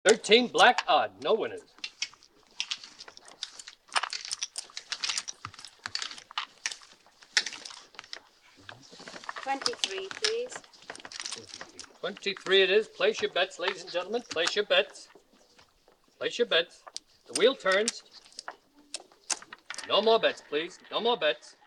13 black odd. No winners. $23, please. 23 it is. Place your bets, ladies and gentlemen. Place your bets. Place your bets. The wheel turns. No more bets, please. No more bets.